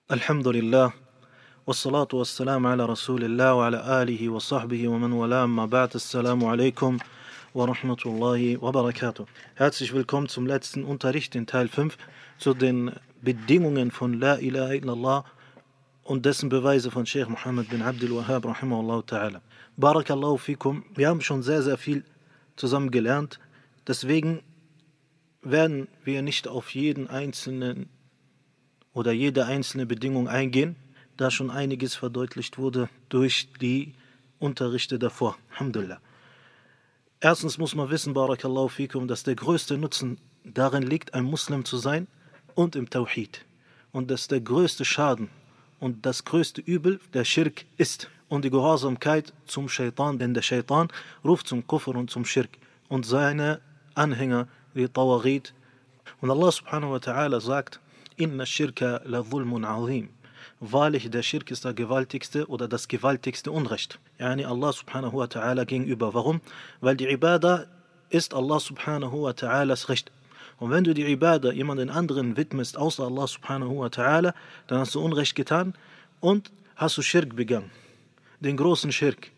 Alhamdulillah, wassalatu wassalam ala Rasulillah wa ala alihi wa sahbihi wa man wala, amma ba'd, assalamu alaikum wa rahmatullahi wa barakatuh. Herzlich willkommen zum letzten Unterricht in Teil 5 zu den Bedingungen von La ilaha illallah und dessen Beweise von Sheikh Muhammad bin Abdul Wahhab rahimahullah ta'ala. Barakallahu fikum, wir haben schon sehr viel zusammen gelernt, deswegen werden wir nicht auf jeden einzelnen oder jede einzelne Bedingung eingehen, da schon einiges verdeutlicht wurde durch die Unterrichte davor. Alhamdulillah. Erstens muss man wissen, Barakallahu fikum, dass der größte Nutzen darin liegt, ein Muslim zu sein und im Tawhid. Und dass der größte Schaden und das größte Übel der Schirk ist. Und die Gehorsamkeit zum Shaitan, denn der Shaitan ruft zum Kufr und zum Schirk. Und seine Anhänger, die Tawaghit. Und Allah subhanahu wa ta'ala sagt, Inna shirka la dhulmun azim. Wahrlich, der Schirk ist der gewaltigste oder das gewaltigste Unrecht. Yani Allah subhanahu wa ta'ala gegenüber. Warum? Weil die Ibadah ist Allah subhanahu wa ta'alas Recht. Und wenn du die Ibadah jemanden anderen widmest, außer Allah subhanahu wa ta'ala, dann hast du Unrecht getan und hast du Schirk begangen. Den großen Schirk.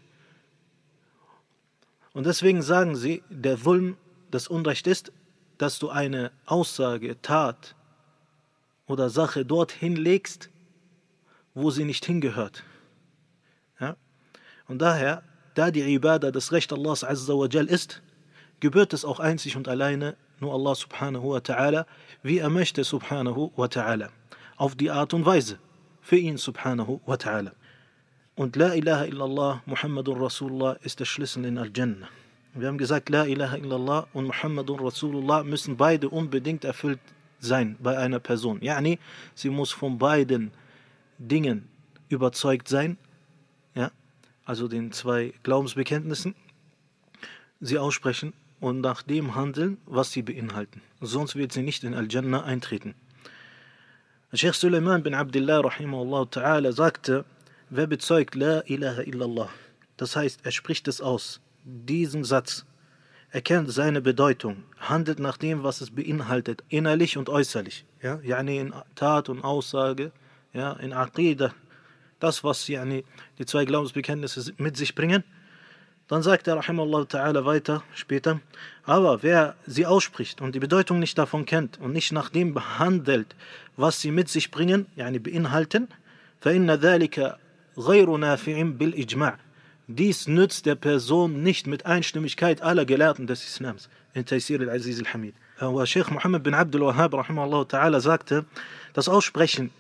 Und deswegen sagen sie, der Dhulm, das Unrecht ist, dass du eine Aussage, Tat oder Sache dorthin legst, wo sie nicht hingehört. Ja? Und daher, da die Ibadah das Recht Allahs Azza wa Jal ist, gebührt es auch einzig und alleine nur Allah subhanahu wa ta'ala, wie er möchte subhanahu wa ta'ala. Auf die Art und Weise, für ihn subhanahu wa ta'ala. Und La ilaha illallah Muhammadun Rasulullah ist der Schlüssel in Al-Jannah. Wir haben gesagt, La ilaha illallah und Muhammadun Rasulullah müssen beide unbedingt erfüllt sein bei einer Person. Yani, sie muss von beiden Dingen überzeugt sein, ja, also den zwei Glaubensbekenntnissen, sie aussprechen und nach dem handeln, was sie beinhalten. Sonst wird sie nicht in Al-Jannah eintreten. Sheikh Suleiman bin Abdullah rahimahullah ta'ala sagte, wer bezeugt La ilaha illallah, das heißt, er spricht es aus, diesen Satz, erkennt seine Bedeutung, handelt nach dem, was es beinhaltet, innerlich und äußerlich, ja, yani in Tat und Aussage, ja, in Aqidah, das, was yani die zwei Glaubensbekenntnisse mit sich bringen, dann sagt er, rahimahullah ta'ala, weiter, später, aber wer sie ausspricht und die Bedeutung nicht davon kennt und nicht nach dem behandelt, was sie mit sich bringen, yani beinhalten, فَإِنَّ ذَلِكَ غَيْرُ نَافِعٍ بِالْإِجْمَعِ. Dies nützt der Person nicht mit Einstimmigkeit aller Gelehrten des Islams. In Taysir al-Aziz al-Hamid. Aber Sheikh Muhammad bin Abdul Wahhab rahimahullah ta'ala sagte, das Aussprechen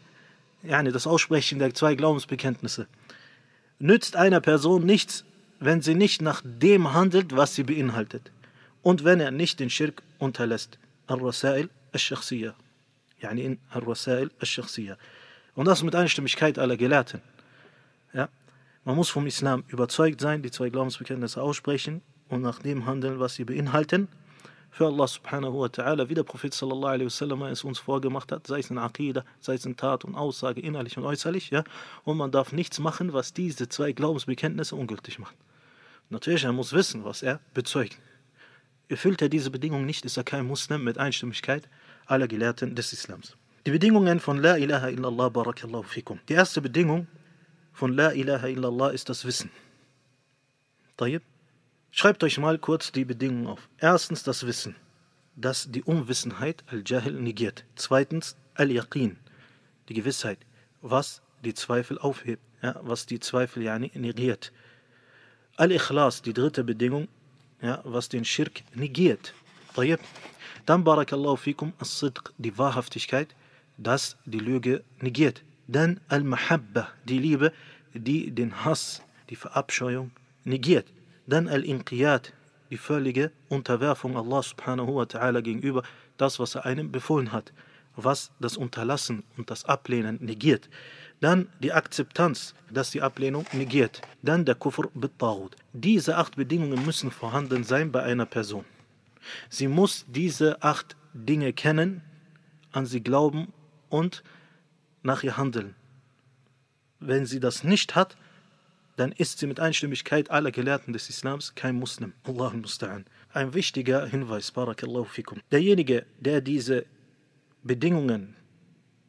der zwei Glaubensbekenntnisse nützt einer Person nichts, wenn sie nicht nach dem handelt, was sie beinhaltet. Und wenn er nicht den Schirk unterlässt. Al-Rasail al-Shakhsiyya. Yani in Al-Rasail al-Shakhsiyya. Und das mit Einstimmigkeit aller Gelehrten. Ja. Man muss vom Islam überzeugt sein, die zwei Glaubensbekenntnisse aussprechen und nach dem handeln, was sie beinhalten. Für Allah subhanahu wa ta'ala, wie der Prophet sallallahu alaihi wasallam es uns vorgemacht hat, sei es in Aqidah, sei es in Tat und Aussage, innerlich und äußerlich. Ja? Und man darf nichts machen, was diese zwei Glaubensbekenntnisse ungültig macht. Natürlich, er muss wissen, was er bezeugt. Erfüllt er diese Bedingung nicht, ist er kein Muslim mit Einstimmigkeit aller Gelehrten des Islams. Die Bedingungen von La ilaha illallah barakallahu fikum. Die erste Bedingung von La ilaha illallah ist das Wissen. Tayyib. Schreibt euch mal kurz die Bedingungen auf. Erstens das Wissen, das die Unwissenheit, Al-Jahil, negiert. Zweitens Al-Yaqin, die Gewissheit, was die Zweifel aufhebt, ja, was die Zweifel negiert. Al-Ikhlas, die dritte Bedingung, ja, was den Schirk negiert. Tayyib. Dann Barakallahu fikum As-Sidq, die Wahrhaftigkeit, das die Lüge negiert. Dann Al-Mahabba, die Liebe, die den Hass, die Verabscheuung negiert. Dann Al-Inqiyat, die völlige Unterwerfung Allah subhanahu wa ta'ala gegenüber, das, was er einem befohlen hat, was das Unterlassen und das Ablehnen negiert. Dann die Akzeptanz, das die Ablehnung negiert. Dann der Kufr bit-Taghut. Diese 8 Bedingungen müssen vorhanden sein bei einer Person. Sie muss diese 8 Dinge kennen, an sie glauben und nach ihr handeln. Wenn sie das nicht hat, dann ist sie mit Einstimmigkeit aller Gelehrten des Islams kein Muslim. Allahu musta'an. Ein wichtiger Hinweis, barakallahu fikum. Derjenige, der diese Bedingungen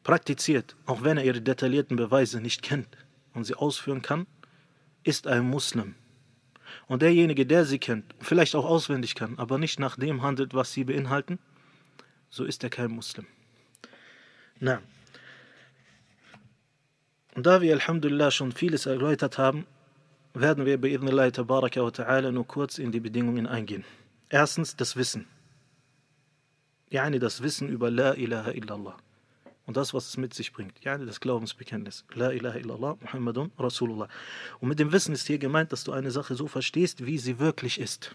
praktiziert, auch wenn er ihre detaillierten Beweise nicht kennt und sie ausführen kann, ist ein Muslim. Und derjenige, der sie kennt, vielleicht auch auswendig kann, aber nicht nach dem handelt, was sie beinhalten, so ist er kein Muslim. Na. Und da wir Alhamdulillah schon vieles erläutert haben, werden wir bei Idhnillah tabaraka wa ta'ala nur kurz in die Bedingungen eingehen. Erstens das Wissen. Das Wissen über La ilaha illallah. Und das, was es mit sich bringt. Das Glaubensbekenntnis. La ilaha illallah, Muhammadun Rasulullah. Und mit dem Wissen ist hier gemeint, dass du eine Sache so verstehst, wie sie wirklich ist.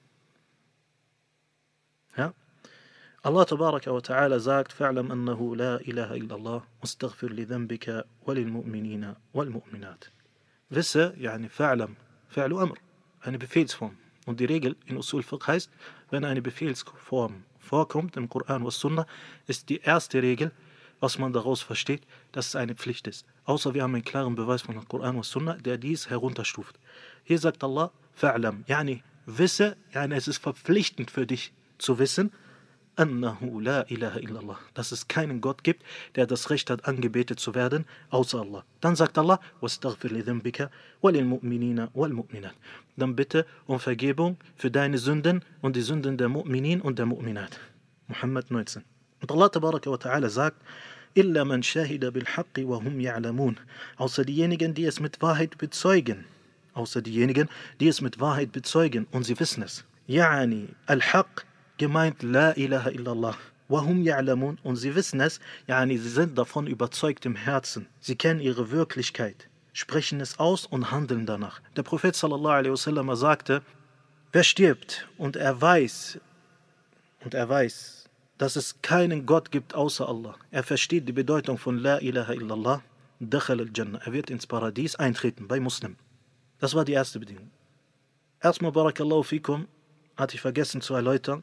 Ja? Allah tabaraka wa ta'ala sagt, فَعْلَمْ أَنَّهُ لَا إِلَهَ إِلَّا اللَّهُ وَاسْتَغْفِرْ لِذَنْبِكَ وَلِلْمُؤْمِنِينَ وَالْمُؤْمِنَاتِ. Wisse, فَعْلَمْ, فعل Amr, eine Befehlsform. Und die Regel in Usul Fiqh heißt, wenn eine Befehlsform vorkommt im Koran und Sunna, ist die erste Regel, was man daraus versteht, dass es eine Pflicht ist. Außer wir haben einen klaren Beweis von Koran und Sunna, der dies herunterstuft. Hier sagt Allah, fa'lam, wisse, es ist verpflichtend für dich zu wissen, annahu la ilaha illallah, dass es keinen Gott gibt, der das Recht hat, angebetet zu werden, außer Allah. Dann sagt Allah, wastaghfir li dhanbika wa lil mu'minina wal mu'minat. Dann bitte um Vergebung für deine Sünden und die Sünden der Mu'minin und der Mu'minat. Muhammad 19. Und Allah tabaraka wa ta'ala sagt, illa man shahida bil haqqi wa hum ya'lamun. Außer diejenigen, die es mit Wahrheit bezeugen. Außer diejenigen, die es mit Wahrheit bezeugen und sie wissen es. Al-Haqq gemeint La ilaha illallah. Wahum ya'lamun, und sie wissen es, sie sind davon überzeugt im Herzen. Sie kennen ihre Wirklichkeit, sprechen es aus und handeln danach. Der Prophet sallallahu alaihi wasallam sagte, wer stirbt und er weiß, dass es keinen Gott gibt außer Allah. Er versteht die Bedeutung von La ilaha illallah, dakhal al-Jannah. Er wird ins Paradies eintreten, bei Muslim. Das war die erste Bedingung. Erstmal, barakallahu fikum, hatte ich vergessen zu erläutern,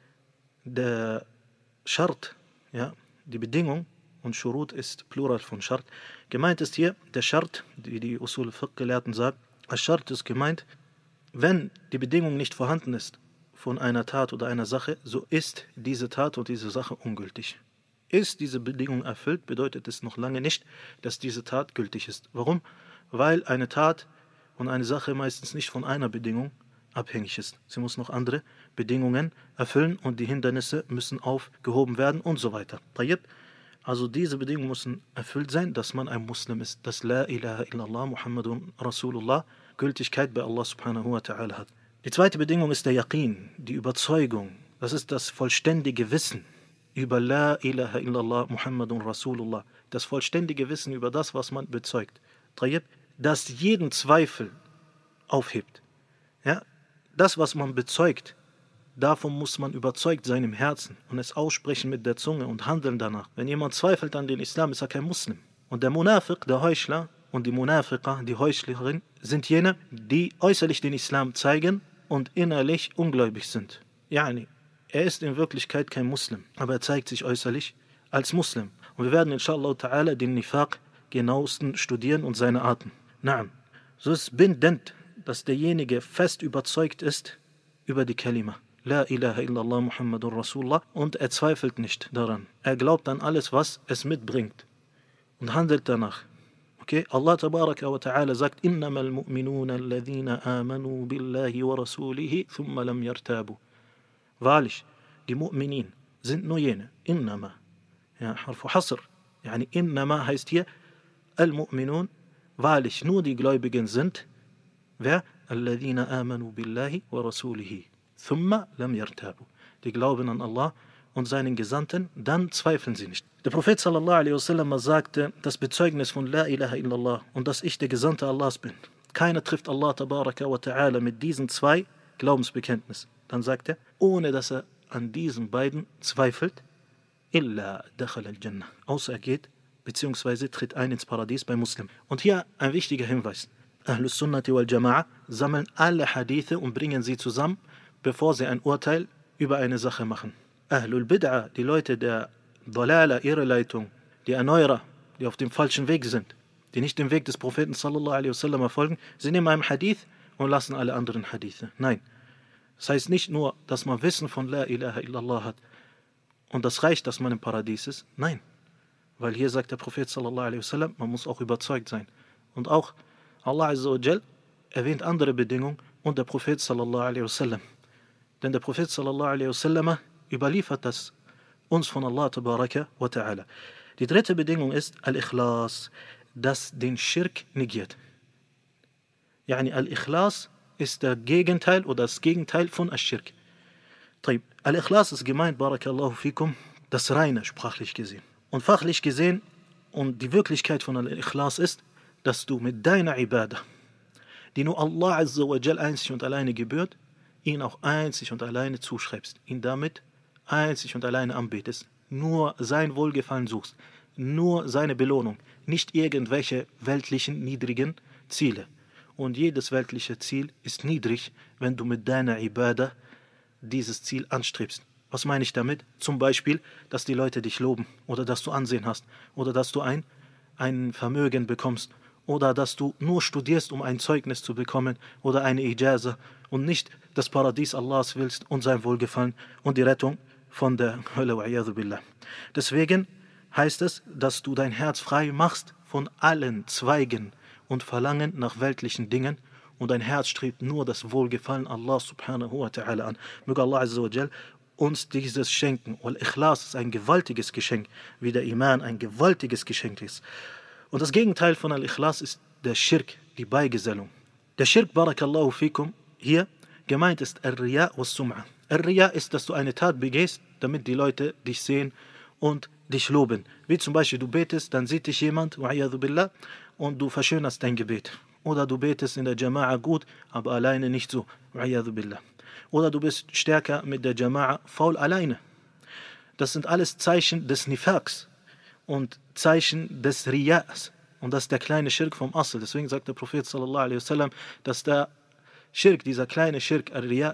der Schart, die Bedingung, und Shurut ist Plural von Schart. Gemeint ist hier der Schart, wie die Usul Fiqh-Gelehrten sagen. Als Schart ist gemeint, wenn die Bedingung nicht vorhanden ist von einer Tat oder einer Sache, so ist diese Tat und diese Sache ungültig. Ist diese Bedingung erfüllt, bedeutet es noch lange nicht, dass diese Tat gültig ist. Warum? Weil eine Tat und eine Sache meistens nicht von einer Bedingung abhängig ist. Sie muss noch andere Bedingungen erfüllen und die Hindernisse müssen aufgehoben werden und so weiter. Also diese Bedingungen müssen erfüllt sein, dass man ein Muslim ist, dass La ilaha illallah Muhammadun Rasulullah Gültigkeit bei Allah subhanahu wa ta'ala hat. Die zweite Bedingung ist der Yaqin, die Überzeugung. Das ist das vollständige Wissen über La ilaha illallah Muhammadun Rasulullah. Das vollständige Wissen über das, was man bezeugt. Das jeden Zweifel aufhebt. Das, was man bezeugt, davon muss man überzeugt sein im Herzen und es aussprechen mit der Zunge und handeln danach. Wenn jemand zweifelt an den Islam, ist er kein Muslim. Und der Munafiq, der Heuchler, und die Munafiqa, die Heuchlerin, sind jene, die äußerlich den Islam zeigen und innerlich ungläubig sind. Er ist in Wirklichkeit kein Muslim, aber er zeigt sich äußerlich als Muslim. Und wir werden inshallah ta'ala den Nifaq genauesten studieren und seine Arten. So ist bindend, dass derjenige fest überzeugt ist über die Kalima. La ilaha illallah Muhammadur Rasulullah, und er zweifelt nicht daran. Er glaubt an alles, was es mitbringt und handelt danach. Allah tabaraka wa ta'ala sagt, innamal mu'minuna alladhina amanu billahi wa rasulihi thumma lam yartabu. Wahrlich, die Mu'minin sind nur jene. Innama. Harfu Hasr. Innama heißt hier, al-Mu'minun, wahrlich, nur die Gläubigen sind, wer? Alladhina amanu billahi wa rasulihi. Thumma lam yartabu. Die glauben an Allah und seinen Gesandten, dann zweifeln sie nicht. Der Prophet sallallahu alaihi wasallam sagte, das Bezeugnis von La ilaha illallah und dass ich der Gesandte Allahs bin. Keiner trifft Allah tabaraka wa ta'ala mit diesen zwei Glaubensbekenntnissen. Dann sagt er, ohne dass er an diesen beiden zweifelt, illa dakhal al-Jannah. Außer er geht, beziehungsweise tritt ein ins Paradies bei Muslim. Und hier ein wichtiger Hinweis. Ahlus Sunnati wal Jama'a sammeln alle Hadithe und bringen sie zusammen, bevor sie ein Urteil über eine Sache machen. Ahlul Bid'a, die Leute der Dalala, Irreleitung, die Erneuerer, die auf dem falschen Weg sind, die nicht dem Weg des Propheten sallallahu alaihi wasallam folgen, sie nehmen einen Hadith und lassen alle anderen Hadithe. Nein, das heißt nicht nur, dass man Wissen von La ilaha illallah hat und das reicht, dass man im Paradies ist. Nein, Weil hier sagt der Prophet sallallahu alaihi wasallam, man muss auch überzeugt sein. Und auch Allah Azza wa Jal erwähnt andere Bedingungen und der Prophet sallallahu alaihi wasallam. Denn der Prophet sallallahu alaihi wasallam überliefert das uns von Allah tabaraka wa ta'ala. Die dritte Bedingung ist Al-Ikhlas, das den Schirk negiert. Yani Al-Ikhlas ist der Gegenteil oder das Gegenteil von Al-Schirk. Al-Ikhlas ist gemeint, barakallahu fikum, das Reine, sprachlich gesehen. Und fachlich gesehen, und die Wirklichkeit von Al-Ikhlas ist, dass du mit deiner Ibadah, die nur Allah Azza wa Jal einzig und alleine gebührt, ihn auch einzig und alleine zuschreibst, ihn damit einzig und alleine anbetest, nur sein Wohlgefallen suchst, nur seine Belohnung, nicht irgendwelche weltlichen, niedrigen Ziele. Und jedes weltliche Ziel ist niedrig, wenn du mit deiner Ibadah dieses Ziel anstrebst. Was meine ich damit? Zum Beispiel, dass die Leute dich loben oder dass du Ansehen hast oder dass du ein Vermögen bekommst oder dass du nur studierst, um ein Zeugnis zu bekommen oder eine Ijaza und nicht das Paradies Allahs willst und sein Wohlgefallen und die Rettung von der Hölle. Wa'iyadhu billah. Deswegen heißt es, dass du dein Herz frei machst von allen Zweigen und Verlangen nach weltlichen Dingen und dein Herz strebt nur das Wohlgefallen Allah subhanahu wa ta'ala an. Möge Allah Azza wa Jal uns dieses schenken. Und Ikhlas ist ein gewaltiges Geschenk, wie der Iman ein gewaltiges Geschenk ist. Und das Gegenteil von Al-Ikhlas ist der Schirk, die Beigesellung. Der Schirk, barakallahu fikum, hier gemeint ist Al-Riya wa Sum'a. Al-Riya ist, dass du eine Tat begehst, damit die Leute dich sehen und dich loben. Wie zum Beispiel, du betest, dann sieht dich jemand, wa'iyadhu billah, und du verschönerst dein Gebet. Oder du betest in der Jama'a gut, aber alleine nicht so, wa'iyadhu billah. Oder du bist stärker mit der Jama'a faul alleine. Das sind alles Zeichen des Nifaqs und Zeichen des Riyas. Und das ist der kleine Schirk vom Asl. Deswegen sagt der Prophet sallallahu alaihi wasallam, dass der Schirk, dieser kleine Schirk, Al-Riya,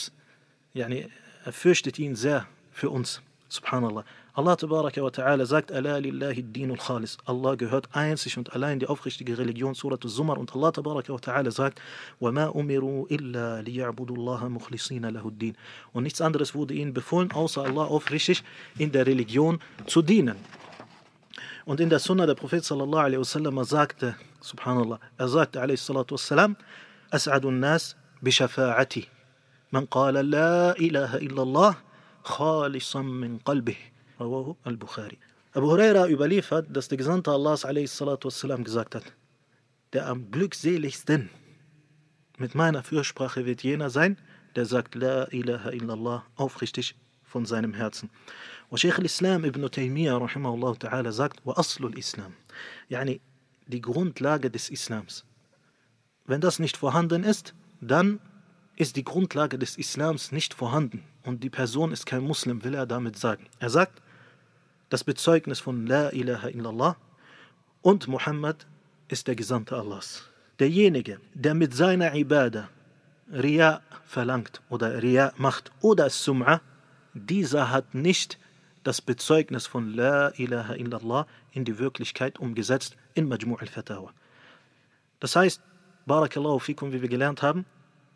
er fürchtet ihn sehr für uns. Subhanallah. Allah tabaraka wa ta'ala sagt, Ala lillahi ad-dinul khalis. Allah gehört einzig und allein die aufrichtige Religion, Surat al-Zumar. Und Allah tabaraka wa ta'ala sagt, وَمَا أُمِرُوا إِلَّا لِيَعْبُدُوا اللَّهَ مُخْلِصِينَ لَهُ الدِّينَ. Und nichts anderes wurde ihnen befohlen, außer Allah aufrichtig in der Religion zu dienen. Und in der Sunna der Prophet sallallahu alaihi wasallam sagte, subhanallah, er sagte alaihi salatu wassalam, As'adun nas bishafa'ati. Man qala la ilaha illallah khalisan min qalbih. Rawahu al-Bukhari. Abu Huraira überliefert, dass der Gesandte Allahs alaihi salatu wassalam gesagt hat, der am glückseligsten mit meiner Fürsprache wird jener sein, der sagt La ilaha illallah aufrichtig von seinem Herzen. Und Sheikh al-Islam ibn Taymiyyah rahimahullah ta'ala sagt, wa aslul Islam, yani die Grundlage des Islams. Wenn das nicht vorhanden ist, dann ist die Grundlage des Islams nicht vorhanden und die Person ist kein Muslim, will er damit sagen. Er sagt, das Bezeugnis von La ilaha illallah und Muhammad ist der Gesandte Allahs. Derjenige, der mit seiner Ibadah Riya verlangt oder Riya macht oder Sum'a, dieser hat nicht das Bezeugnis von La ilaha illallah in die Wirklichkeit umgesetzt in Majmu' al-Fatawa. Das heißt, Barakallahu fikum, wie wir gelernt haben,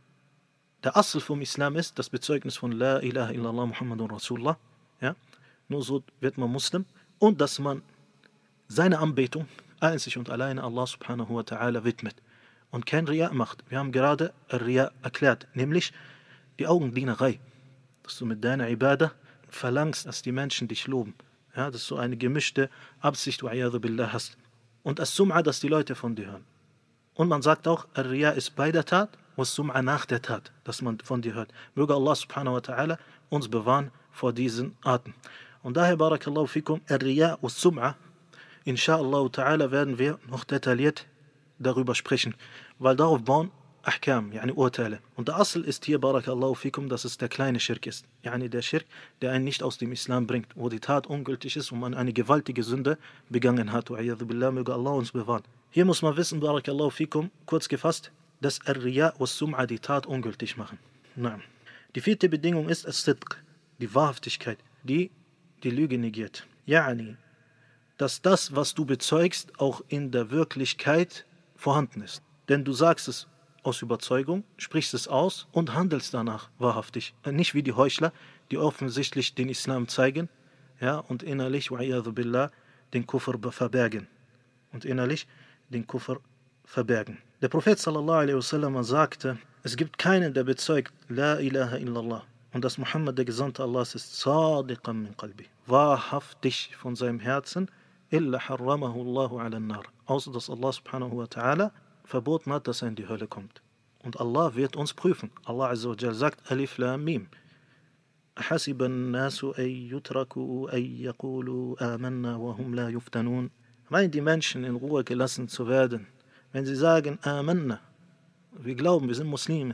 der Asl vom Islam ist das Bezeugnis von La ilaha illallah Muhammadun Rasulullah. Ja? Nur so wird man Muslim. Und dass man seine Anbetung einzig und alleine Allah subhanahu wa ta'ala widmet. Und kein Riya macht. Wir haben gerade Riya erklärt, nämlich die Augendienerei. Dass du mit deiner Ibadah verlangst, dass die Menschen dich loben. Ja? Dass du eine gemischte Absicht wa'iyadhu billah hast. Und As-Sum'a, dass die Leute von dir hören. Und man sagt auch, Riya ist bei der Tat, was Sum'a nach der Tat, dass man von dir hört. Möge Allah subhanahu wa ta'ala uns bewahren vor diesen Arten. Und daher, barakallahu fikum, Riya und Sum'a, inshallah ta'ala werden wir noch detailliert darüber sprechen, weil darauf bauen Ahkam, yani Urteile. Und der Asl ist hier, barakallahu fikum, dass es der kleine Schirk ist. Yani der Schirk, der einen nicht aus dem Islam bringt, wo die Tat ungültig ist und man eine gewaltige Sünde begangen hat. Wa'iyadhu billah, möge Allah uns bewahren. Hier muss man wissen, barakallahu fikum, kurz gefasst, dass Riya und Sum'a die Tat ungültig machen. Nein. Die vierte Bedingung ist As-Sidq, die Wahrhaftigkeit, die Lüge negiert. Yani, dass das, was du bezeugst, auch in der Wirklichkeit vorhanden ist. Denn du sagst es aus Überzeugung, sprichst es aus und handelst danach wahrhaftig. Nicht wie die Heuchler, die offensichtlich den Islam zeigen, ja, und innerlich, wa'iyadhu billah, den Kufr verbergen und innerlich den Kufr verbergen. Der Prophet sallallahu alaihi wasallam sagte, es gibt keinen, der bezeugt, La ilaha illallah, und dass Muhammad der Gesandte Allahs ist, sadiqan min qalbi, wahrhaftig von seinem Herzen, illa harramahu Allahu ala nar, außer dass Allah subhanahu wa ta'ala verboten hat, dass er in die Hölle kommt. Und Allah wird uns prüfen. Allah azza wa jal sagt, Alif Lam Mim. أحسب الناس أن يتركوا أن يقولوا آمنا وهم لا يفتنون. Meinen die Menschen in Ruhe gelassen zu werden, wenn sie sagen, Amanna, wir glauben, wir sind Muslime,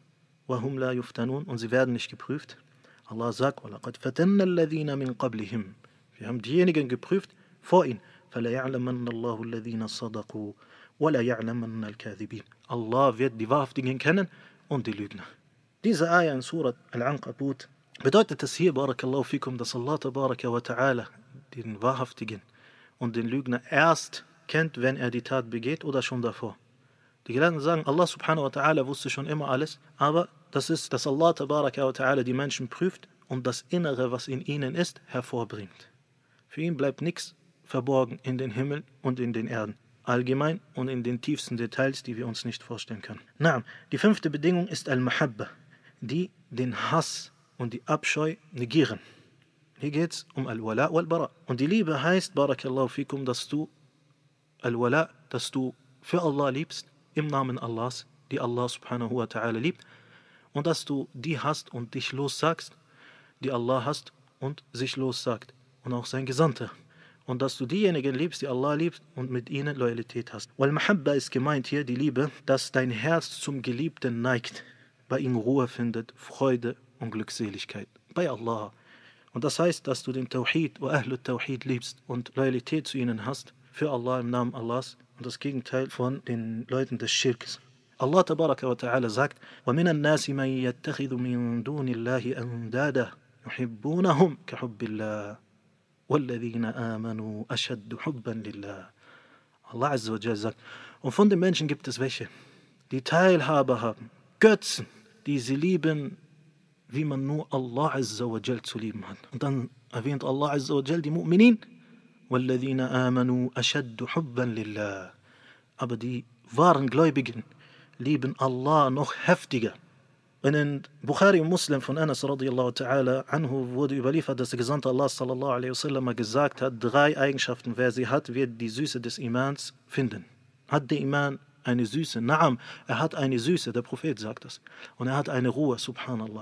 وهم لا يفتنون, und sie werden nicht geprüft. Allah sagt, وَلَقَدْ فَتَنَّ الَّذِينَ مِنْ قَبْلِهِمْ. Wir haben diejenigen geprüft vor ihnen. فَلَيَعْلَمَنَّ اللَّهُ الَّذِينَ صَدَقُوا وَلَيَعْلَمَنَّ الْكَاذِبِينَ. Allah wird die Wahrhaftigen kennen und die Lügner. Diese Ayah in Surat Al-Ankabut bedeutet es hier, Barakallahu fikum, dass Allah tabaraka wa ta'ala den Wahrhaftigen und den Lügner erst kennt, wenn er die Tat begeht oder schon davor. Die Gelehrten sagen, Allah subhanahu wa ta'ala wusste schon immer alles, aber das ist, dass Allah tabaraka wa ta'ala die Menschen prüft und das Innere, was in ihnen ist, hervorbringt. Für ihn bleibt nichts verborgen in den Himmel und in den Erden, allgemein und in den tiefsten Details, die wir uns nicht vorstellen können. Naam, die 5. Bedingung ist Al-Mahabba, die den Hass und die Abscheu negieren. Hier geht es um Al-Wala wal-Bara. Und die Liebe heißt, Barakallahu fikum, dass du Al-Wala, dass du für Allah liebst, im Namen Allahs, die Allah subhanahu wa ta'ala liebt, und dass du die hast und dich lossagst, die Allah hasst und sich lossagt, und auch sein Gesandter. Und dass du diejenigen liebst, die Allah liebt, und mit ihnen Loyalität hast. Wal-Mahabba ist gemeint hier, die Liebe, dass dein Herz zum Geliebten neigt, bei ihm Ruhe findet, Freude und Glückseligkeit. Bei Allah. Und das heißt, dass du den Tawhid wa Ahlut Tawhid liebst und Loyalität zu ihnen hast, für Allah im Namen Allahs, und das Gegenteil von den Leuten des Schirks. Allah tabaraka wa ta'ala sagt, وَمِنَ النَّاسِ مَنْ يَتَّخِذُ مِنْ دُونِ اللَّهِ أَنْدَادًا يُحِبُّونَهُمْ كَحُبِّ اللَّهِ وَالَّذِينَ آمَنُوا أَشَدُّ حُبًّا لِلَّهِ. Allah azza wa jalla sagt, und von den Menschen gibt es welche, die Teilhabe haben, Götzen, die sie lieben, wie man nur Allah azza wa jalla zu lieben hat. Und dann erwähnt Allah azza wa jalla die Mu'minin, وَالَّذِينَ آمَنُوا أَشَدُّ حُبًّا لِلَّهِ. Aber die wahren Gläubigen lieben Allah noch heftiger. Und in Bukhari und Muslim von Anas radiyallahu ta'ala anhu wurde überliefert, dass der Gesandte Allah sallallahu alaihi wasallam gesagt hat, 3 Eigenschaften, wer sie hat, wird die Süße des Imans finden. Hat der Iman eine Süße? Naam, er hat eine Süße, der Prophet sagt das. Und er hat eine Ruhe, subhanallah.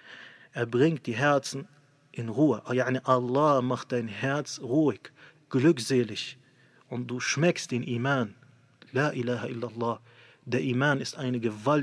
Er bringt die Herzen in Ruhe. Allah macht dein Herz ruhig, glückselig. Und du schmeckst den Iman. La ilaha illallah. Der Iman ist ein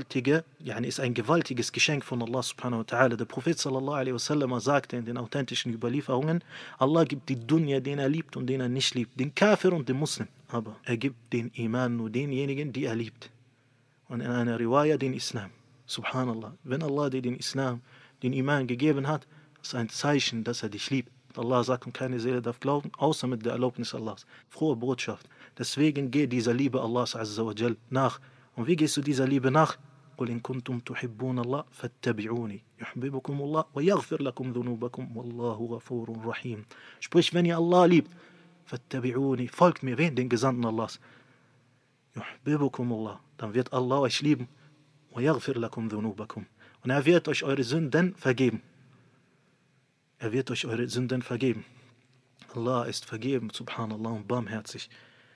gewaltiges Geschenk von Allah subhanahu wa ta'ala. Der Prophet sallallahu alaihi wasallam sagte in den authentischen Überlieferungen, Allah gibt die Dunya, den er liebt und den er nicht liebt, den Kafir und den Muslim. Aber er gibt den Iman nur denjenigen, die er liebt. Und in einer Riwaya den Islam. Subhanallah. Wenn Allah dir den Islam, den Iman gegeben hat, ist ein Zeichen, dass er dich liebt. Allah sagt, und keine Seele darf glauben, außer mit der Erlaubnis Allahs. Frohe Botschaft. Deswegen geh dieser Liebe Allahs azza wa jal nach. Und wie gehst du dieser Liebe nach? قُلْ إِن كُنْتُمْ تُحِبُّونَ اللَّهَ فَاتَّبِعُونِي يُحْبِبُكُمُ اللَّهُ وَيَغْفِرْ لَكُمْ ذُنُوبَكُمْ وَاللَّهُ غَفُورٌ رَحِيمٌ. Sprich, wenn ihr Allah liebt, فَاتَّبِعُونِي, folgt mir, wen? Den Gesandten Allahs. يُحْبِبُكُمُ اللَّهُ, dann wird Allah euch lieben. وَيَغْفِرْ لَكُمْ ذُنُوبَكُمْ, und er wird euch eure Sünden vergeben. Er wird euch eure Sünden vergeben. Allah ist vergeben, subhanallah, und barmherzig.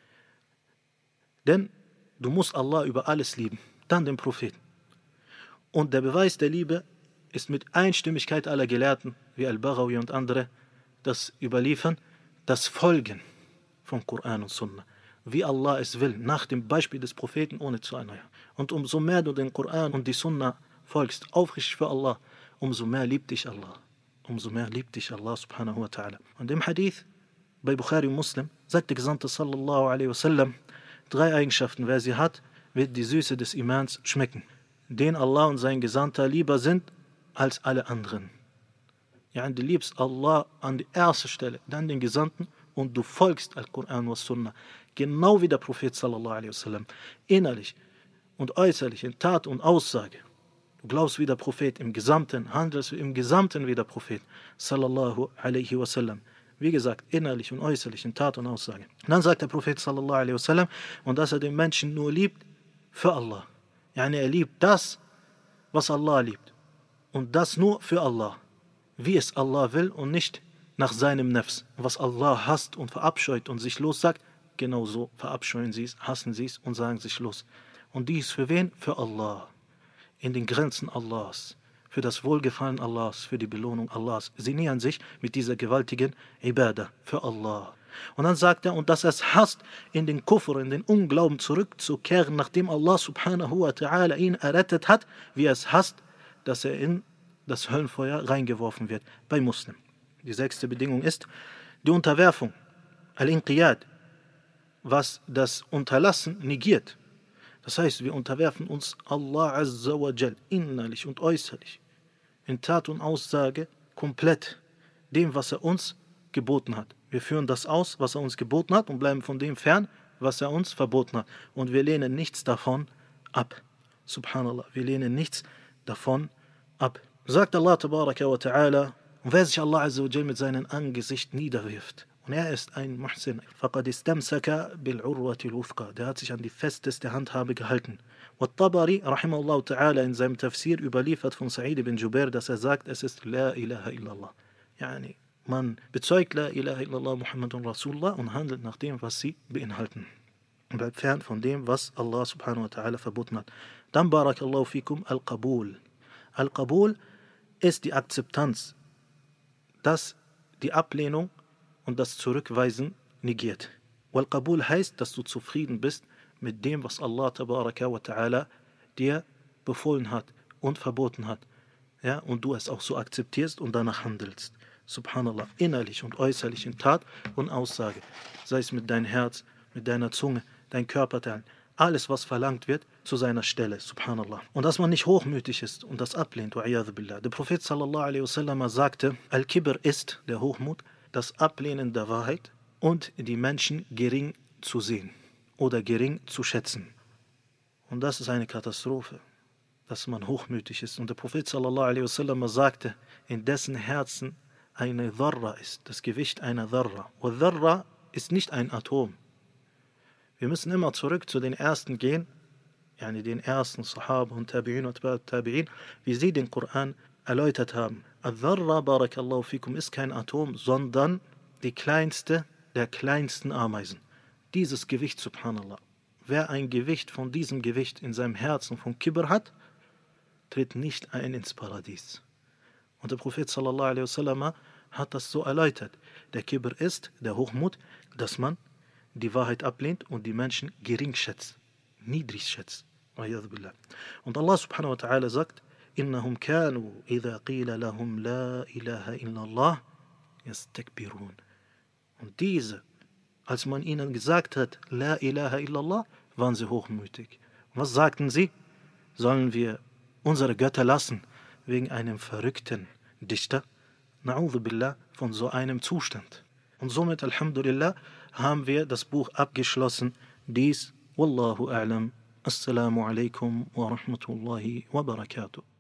Denn du musst Allah über alles lieben, dann den Propheten. Und der Beweis der Liebe ist mit Einstimmigkeit aller Gelehrten, wie Al-Baghawi und andere, das überliefern, das Folgen von Koran und Sunna, wie Allah es will, nach dem Beispiel des Propheten, ohne zu erneuern. Und umso mehr du den Koran und die Sunna folgst, aufrichtig für Allah, umso mehr liebt dich Allah. Umso mehr liebt dich Allah subhanahu wa ta'ala. Und im Hadith bei Bukhari und Muslim sagt der Gesandte sallallahu alaihi wasallam, 3 Eigenschaften, wer sie hat, wird die Süße des Imans schmecken. Den Allah und sein Gesandter lieber sind als alle anderen. Ja, du liebst Allah an die erste Stelle, dann den Gesandten, und du folgst Al-Quran und Sunna. Genau wie der Prophet sallallahu alaihi wasallam. Innerlich und äußerlich, in Tat und Aussage. Du glaubst wie der Prophet im Gesamten, handelst im Gesamten wie der Prophet sallallahu alaihi wasallam. Wie gesagt, innerlich und äußerlich, in Tat und Aussage. Und dann sagt der Prophet sallallahu alaihi wasallam, und dass er den Menschen nur liebt für Allah. Yani er liebt das, was Allah liebt. Und das nur für Allah. Wie es Allah will und nicht nach seinem Nefs. Was Allah hasst und verabscheut und sich lossagt, genauso verabscheuen sie es, hassen sie es und sagen sich los. Und dies für wen? Für Allah. In den Grenzen Allahs. Für das Wohlgefallen Allahs, für die Belohnung Allahs. Sie nähern sich mit dieser gewaltigen Ibadah für Allah. Und dann sagt er, und dass er es hasst, in den Kufr, in den Unglauben zurückzukehren, nachdem Allah subhanahu wa ta'ala ihn errettet hat, wie er es hasst, dass er in das Höllenfeuer reingeworfen wird, bei Muslim. Die 6. Bedingung ist die Unterwerfung, Al-Inqiyad, was das Unterlassen negiert. Das heißt, wir unterwerfen uns Allah Azza wa Jal, innerlich und äußerlich, in Tat und Aussage, komplett dem, was er uns geboten hat. Wir führen das aus, was er uns geboten hat und bleiben von dem fern, was er uns verboten hat. Und wir lehnen nichts davon ab. Subhanallah, wir lehnen nichts davon ab. Sagt Allah tabaraka wa ta'ala, und wer sich Allah Azza wa Jal mit seinem Angesicht niederwirft, und er ist ein Muhsin, فَقَدْ اسْتَمْسَكَ بِالْعُرْوَةِ الْوُثْقَى, der hat sich an die festeste Handhabe gehalten. والطبري رحمه الله تعالى in seinem Tafsir überliefert von Sa'id ibn Jubair, dass er sagt, es ist La ilaha illallah. Yani, man bezeugt La ilaha illallah Muhammadun Rasulullah und handelt nach dem, was sie beinhalten. Und bleibt fern von dem, was Allah subhanahu wa ta'ala verboten hat. Dann barakallahu fikum al-Qabul. Al-Qabul ist die Akzeptanz, dass die Ablehnung und das Zurückweisen negiert. Wal-Qabul heißt, dass du zufrieden bist mit dem, was Allah tabaraka wa ta'ala dir befohlen hat und verboten hat. Ja, und du es auch so akzeptierst und danach handelst. Subhanallah, innerlich und äußerlich in Tat und Aussage. Sei es mit deinem Herz, mit deiner Zunge, dein Körperteil. Alles, was verlangt wird, zu seiner Stelle. Subhanallah. Und dass man nicht hochmütig ist und das ablehnt. Wa'iyadhu billah. Der Prophet sallallahu alaihi wasallam sagte, Al-Kibr ist, der Hochmut, das Ablehnen der Wahrheit und die Menschen gering zu sehen oder gering zu schätzen. Und das ist eine Katastrophe, dass man hochmütig ist. Und der Prophet sallallahu alaihi wasallam sagte, in dessen Herzen eine Dharra ist, das Gewicht einer Dharra. Und Dharra ist nicht ein Atom. Wir müssen immer zurück zu den Ersten gehen, yani den ersten Sahaba und Tabi'in und Tabi'in, wie sie den Koran erläutert haben. Al-Dharra, barakallahu fikum, ist kein Atom, sondern die kleinste der kleinsten Ameisen. Dieses Gewicht, subhanallah. Wer ein Gewicht von diesem Gewicht in seinem Herzen von Kibr hat, tritt nicht ein ins Paradies. Und der Prophet sallallahu alaihi wasallam hat das so erläutert. Der Kibr ist der Hochmut, dass man die Wahrheit ablehnt und die Menschen gering schätzt, niedrig schätzt. Und Allah subhanahu wa ta'ala sagt, إنهم كانوا إذا قيل لهم لا إله إلا الله يستكبرون. Und diese, als man ihnen gesagt hat, La ilaha illallah, waren sie hochmütig. Und was sagten sie? Sollen wir unsere Götter lassen wegen einem verrückten Dichter? Na'udhu billah, von so einem Zustand. Und somit, alhamdulillah, haben wir das Buch abgeschlossen. Dies, Wallahu a'lam. Assalamu alaikum wa rahmatullahi wa barakatuh.